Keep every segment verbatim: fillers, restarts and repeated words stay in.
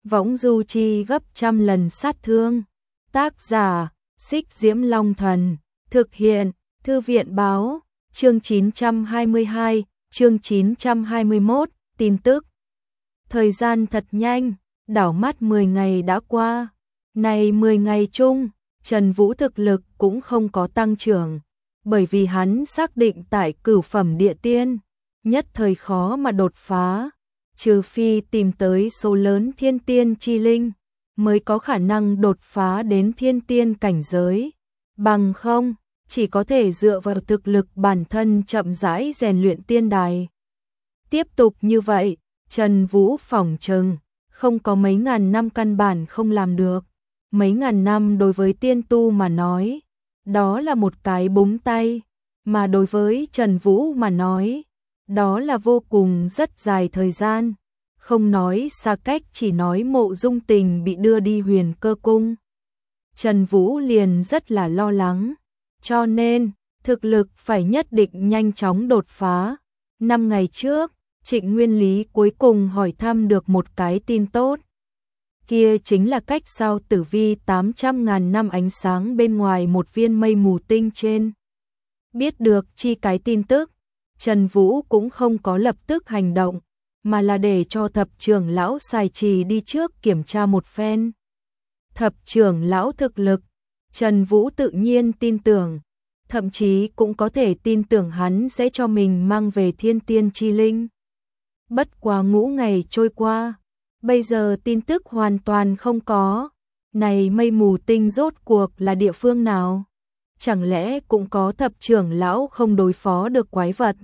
võng du chi gấp trăm lần sát thương. Tác giả, Xích Diễm Long Thần, thực hiện, Thư viện Báo, chương chín trăm hai mươi hai, chương chín trăm hai mươi mốt, tin tức. Thời gian thật nhanh, đảo mắt mười ngày đã qua. Này mười ngày chung, Trần Vũ thực lực cũng không có tăng trưởng, bởi vì hắn xác định tại cửu phẩm địa tiên, nhất thời khó mà đột phá, trừ phi tìm tới số lớn thiên tiên chi linh, mới có khả năng đột phá đến thiên tiên cảnh giới, bằng không, chỉ có thể dựa vào thực lực bản thân chậm rãi rèn luyện tiên đài. Tiếp tục như vậy, Trần Vũ phỏng chừng, không có mấy ngàn năm căn bản không làm được. Mấy ngàn năm đối với tiên tu mà nói, đó là một cái búng tay, mà đối với Trần Vũ mà nói, đó là vô cùng rất dài thời gian, không nói xa cách, chỉ nói Mộ Dung Tình bị đưa đi Huyền Cơ Cung. Trần Vũ liền rất là lo lắng, cho nên, thực lực phải nhất định nhanh chóng đột phá. Năm ngày trước, Trịnh Nguyên Lý cuối cùng hỏi thăm được một cái tin tốt. Kia chính là cách sao tử vi tám trăm ngàn năm ánh sáng bên ngoài một viên mây mù tinh trên. Biết được chi cái tin tức, Trần Vũ cũng không có lập tức hành động, mà là để cho thập trưởng lão Sài Trì đi trước kiểm tra một phen. Thập trưởng lão thực lực, Trần Vũ tự nhiên tin tưởng, thậm chí cũng có thể tin tưởng hắn sẽ cho mình mang về thiên tiên chi linh. Bất quá ngũ ngày trôi qua, bây giờ tin tức hoàn toàn không có. Này mây mù tinh rốt cuộc là địa phương nào? Chẳng lẽ cũng có thập trưởng lão không đối phó được quái vật?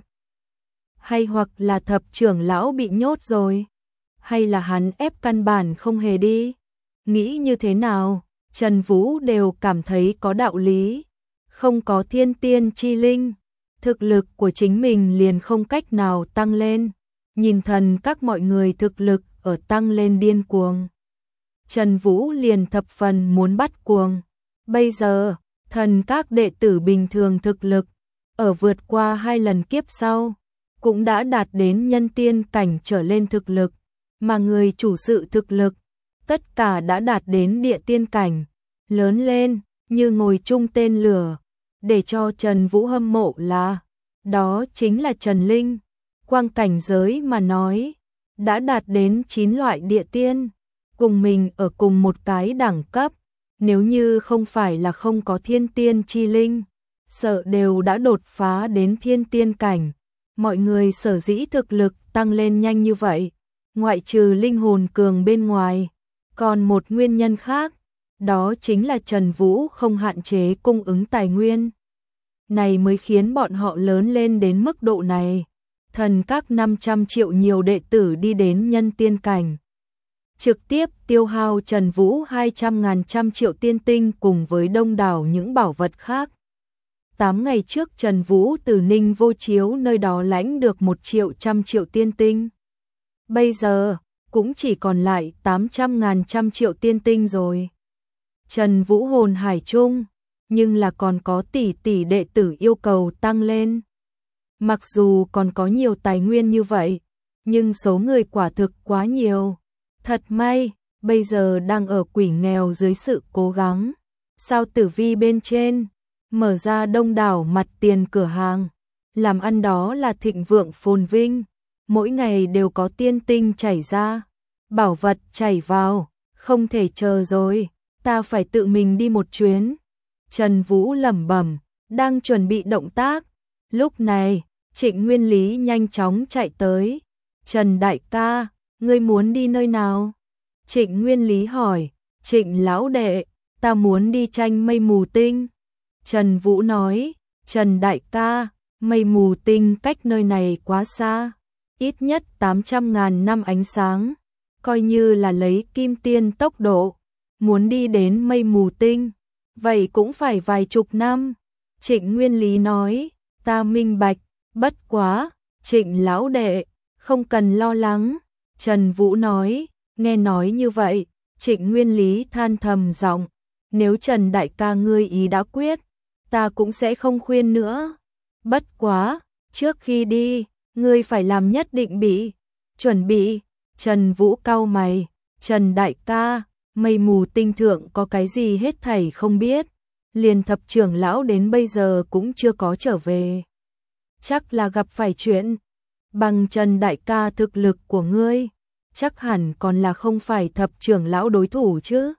Hay hoặc là thập trưởng lão bị nhốt rồi? Hay là hắn ép căn bản không hề đi? Nghĩ như thế nào, Trần Vũ đều cảm thấy có đạo lý. Không có thiên tiên chi linh, thực lực của chính mình liền không cách nào tăng lên. Nhìn thần các mọi người thực lực ở tăng lên điên cuồng, Trần Vũ liền thập phần muốn bắt cuồng. Bây giờ, thần các đệ tử bình thường thực lực, ở vượt qua hai lần kiếp sau, cũng đã đạt đến nhân tiên cảnh trở lên thực lực, mà người chủ sự thực lực, tất cả đã đạt đến địa tiên cảnh, lớn lên, như ngồi chung tên lửa, để cho Trần Vũ hâm mộ là, đó chính là Trần Linh. Quang cảnh giới mà nói, đã đạt đến chín loại địa tiên, cùng mình ở cùng một cái đẳng cấp, nếu như không phải là không có thiên tiên chi linh, sợ đều đã đột phá đến thiên tiên cảnh. Mọi người sở dĩ thực lực tăng lên nhanh như vậy, ngoại trừ linh hồn cường bên ngoài, còn một nguyên nhân khác, đó chính là Trần Vũ không hạn chế cung ứng tài nguyên. Này mới khiến bọn họ lớn lên đến mức độ này. Thần các năm trăm triệu nhiều đệ tử đi đến nhân tiên cảnh, trực tiếp tiêu hao Trần Vũ hai trăm ngàn trăm triệu tiên tinh cùng với đông đảo những bảo vật khác. Tám ngày trước Trần Vũ từ Ninh Vô Chiếu nơi đó lãnh được một triệu trăm triệu tiên tinh. Bây giờ, cũng chỉ còn lại tám trăm ngàn trăm triệu tiên tinh rồi. Trần Vũ hồn hải chung, nhưng là còn có tỷ tỷ đệ tử yêu cầu tăng lên. Mặc dù còn có nhiều tài nguyên như vậy, nhưng số người quả thực quá nhiều. Thật may, bây giờ đang ở quỷ nghèo dưới sự cố gắng. Sao tử vi bên trên, mở ra đông đảo mặt tiền cửa hàng. Làm ăn đó là thịnh vượng phồn vinh. Mỗi ngày đều có tiên tinh chảy ra, bảo vật chảy vào, không thể chờ rồi, ta phải tự mình đi một chuyến. Trần Vũ lẩm bẩm, đang chuẩn bị động tác. Lúc này, Trịnh Nguyên Lý nhanh chóng chạy tới. Trần đại ca, ngươi muốn đi nơi nào? Trịnh Nguyên Lý hỏi. Trịnh lão đệ, ta muốn đi tranh mây mù tinh. Trần Vũ nói. Trần đại ca, mây mù tinh cách nơi này quá xa, ít nhất tám trăm ngàn năm ánh sáng, coi như là lấy kim tiên tốc độ, muốn đi đến mây mù tinh, vậy cũng phải vài chục năm. Trịnh Nguyên Lý nói. Ta minh bạch. Bất quá, Trịnh lão đệ, không cần lo lắng. Trần Vũ nói. Nghe nói như vậy, Trịnh Nguyên Lý than thầm giọng, nếu Trần đại ca ngươi ý đã quyết, ta cũng sẽ không khuyên nữa. Bất quá, trước khi đi, ngươi phải làm nhất định bị chuẩn bị. Trần Vũ cau mày, Trần đại ca, mây mù tinh thượng có cái gì hết thảy không biết, liền thập trưởng lão đến bây giờ cũng chưa có trở về. Chắc là gặp phải chuyện, bằng Trần đại ca thực lực của ngươi, chắc hẳn còn là không phải thập trưởng lão đối thủ chứ.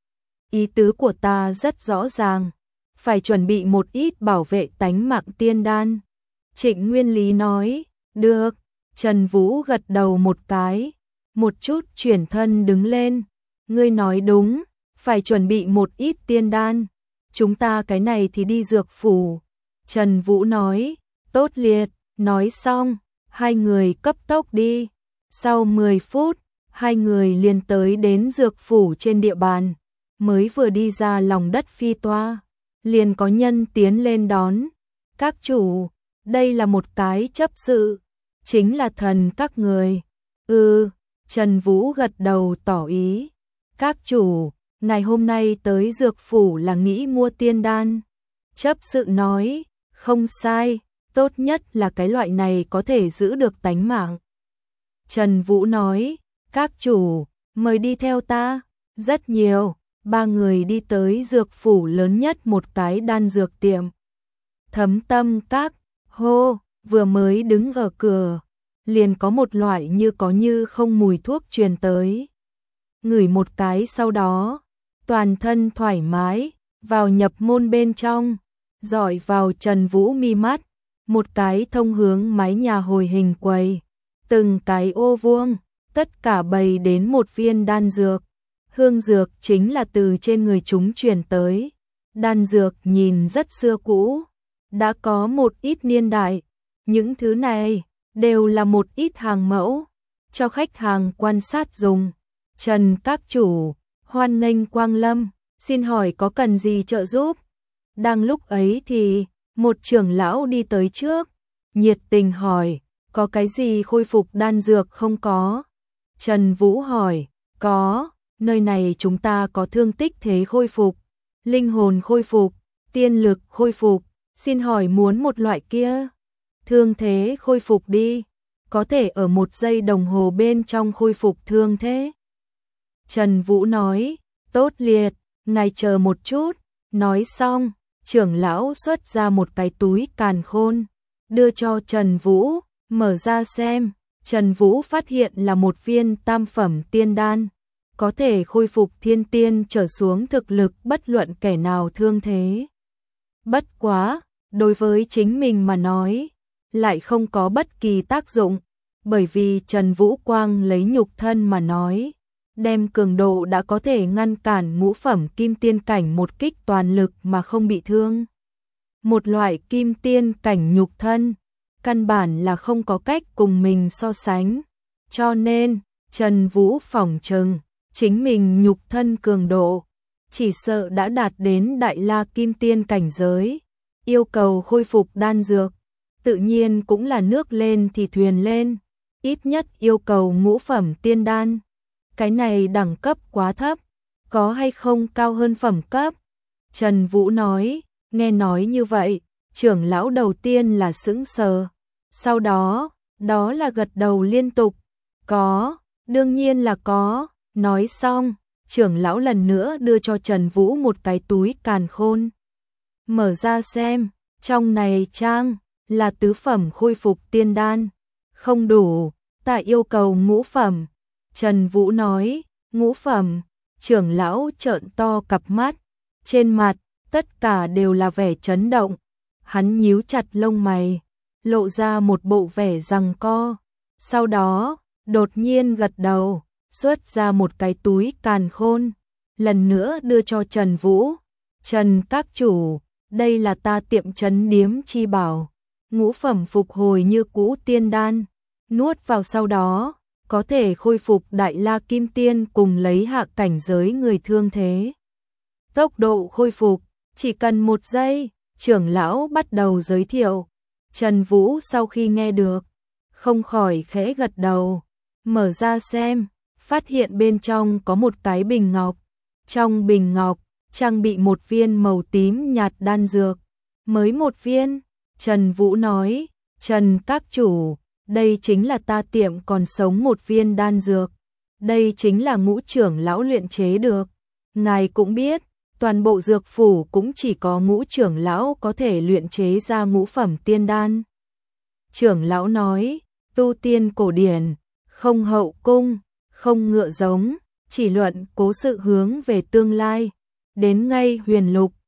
Ý tứ của ta rất rõ ràng, phải chuẩn bị một ít bảo vệ tánh mạng tiên đan. Trịnh Nguyên Lý nói, được, Trần Vũ gật đầu một cái, một chút chuyển thân đứng lên, ngươi nói đúng, phải chuẩn bị một ít tiên đan, chúng ta cái này thì đi dược phủ. Trần Vũ nói, tốt liệt, nói xong, hai người cấp tốc đi, sau mười phút, hai người liền tới đến dược phủ trên địa bàn, mới vừa đi ra lòng đất phi toa, liền có nhân tiến lên đón, các chủ, đây là một cái chấp sự, chính là thần các người. Ừ, Trần Vũ gật đầu tỏ ý, các chủ, ngày hôm nay tới dược phủ là nghĩ mua tiên đan. Chấp sự nói, không sai, tốt nhất là cái loại này có thể giữ được tánh mạng. Trần Vũ nói, các chủ, mời đi theo ta, rất nhiều, ba người đi tới dược phủ lớn nhất một cái đan dược tiệm. Thấm Tâm Các, hô, vừa mới đứng ở cửa, liền có một loại như có như không mùi thuốc truyền tới. Ngửi một cái sau đó, toàn thân thoải mái, vào nhập môn bên trong, dọi vào Trần Vũ mi mắt, một cái thông hướng mái nhà hồi hình quầy, từng cái ô vuông, tất cả bày đến một viên đan dược. Hương dược chính là từ trên người chúng truyền tới. Đan dược nhìn rất xưa cũ, đã có một ít niên đại. Những thứ này đều là một ít hàng mẫu, cho khách hàng quan sát dùng. Trần các chủ, hoan nghênh quang lâm, xin hỏi có cần gì trợ giúp? Đang lúc ấy thì, một trưởng lão đi tới trước, nhiệt tình hỏi, có cái gì khôi phục đan dược không có? Trần Vũ hỏi, có, nơi này chúng ta có thương tích thế khôi phục, linh hồn khôi phục, tiên lực khôi phục, xin hỏi muốn một loại kia? Thương thế khôi phục đi, có thể ở một giây đồng hồ bên trong khôi phục thương thế. Trần Vũ nói, tốt liệt, ngài chờ một chút, nói xong, trưởng lão xuất ra một cái túi càn khôn, đưa cho Trần Vũ, mở ra xem, Trần Vũ phát hiện là một viên tam phẩm tiên đan, có thể khôi phục thiên tiên trở xuống thực lực bất luận kẻ nào thương thế. Bất quá, đối với chính mình mà nói, lại không có bất kỳ tác dụng, bởi vì Trần Vũ Quang lấy nhục thân mà nói, đem cường độ đã có thể ngăn cản ngũ phẩm kim tiên cảnh một kích toàn lực mà không bị thương. Một loại kim tiên cảnh nhục thân, căn bản là không có cách cùng mình so sánh, cho nên, Trần Vũ phỏng chừng, chính mình nhục thân cường độ, chỉ sợ đã đạt đến đại la kim tiên cảnh giới, yêu cầu khôi phục đan dược, tự nhiên cũng là nước lên thì thuyền lên, ít nhất yêu cầu ngũ phẩm tiên đan. Cái này đẳng cấp quá thấp, có hay không cao hơn phẩm cấp? Trần Vũ nói, nghe nói như vậy, trưởng lão đầu tiên là sững sờ, sau đó, đó là gật đầu liên tục, có, đương nhiên là có, nói xong, trưởng lão lần nữa đưa cho Trần Vũ một cái túi càn khôn. Mở ra xem, trong này trang, là tứ phẩm khôi phục tiên đan, không đủ, ta yêu cầu ngũ phẩm. Trần Vũ nói, ngũ phẩm, trưởng lão trợn to cặp mắt, trên mặt, tất cả đều là vẻ chấn động, hắn nhíu chặt lông mày, lộ ra một bộ vẻ giằng co, sau đó, đột nhiên gật đầu, xuất ra một cái túi càn khôn, lần nữa đưa cho Trần Vũ, Trần các chủ, đây là ta tiệm trấn điếm chi bảo, ngũ phẩm phục hồi như cũ tiên đan, nuốt vào sau đó, có thể khôi phục đại la kim tiên cùng lấy hạ cảnh giới người thương thế. Tốc độ khôi phục, chỉ cần một giây, trưởng lão bắt đầu giới thiệu. Trần Vũ sau khi nghe được, không khỏi khẽ gật đầu, mở ra xem, phát hiện bên trong có một cái bình ngọc. Trong bình ngọc, trang bị một viên màu tím nhạt đan dược. Mới một viên, Trần Vũ nói, Trần các chủ, đây chính là ta tiệm còn sống một viên đan dược. Đây chính là Ngũ trưởng lão luyện chế được. Ngài cũng biết, toàn bộ dược phủ cũng chỉ có Ngũ trưởng lão có thể luyện chế ra ngũ phẩm tiên đan. Trưởng lão nói, tu tiên cổ điển, không hậu cung, không ngựa giống, chỉ luận cố sự hướng về tương lai. Đến ngay huyền lục,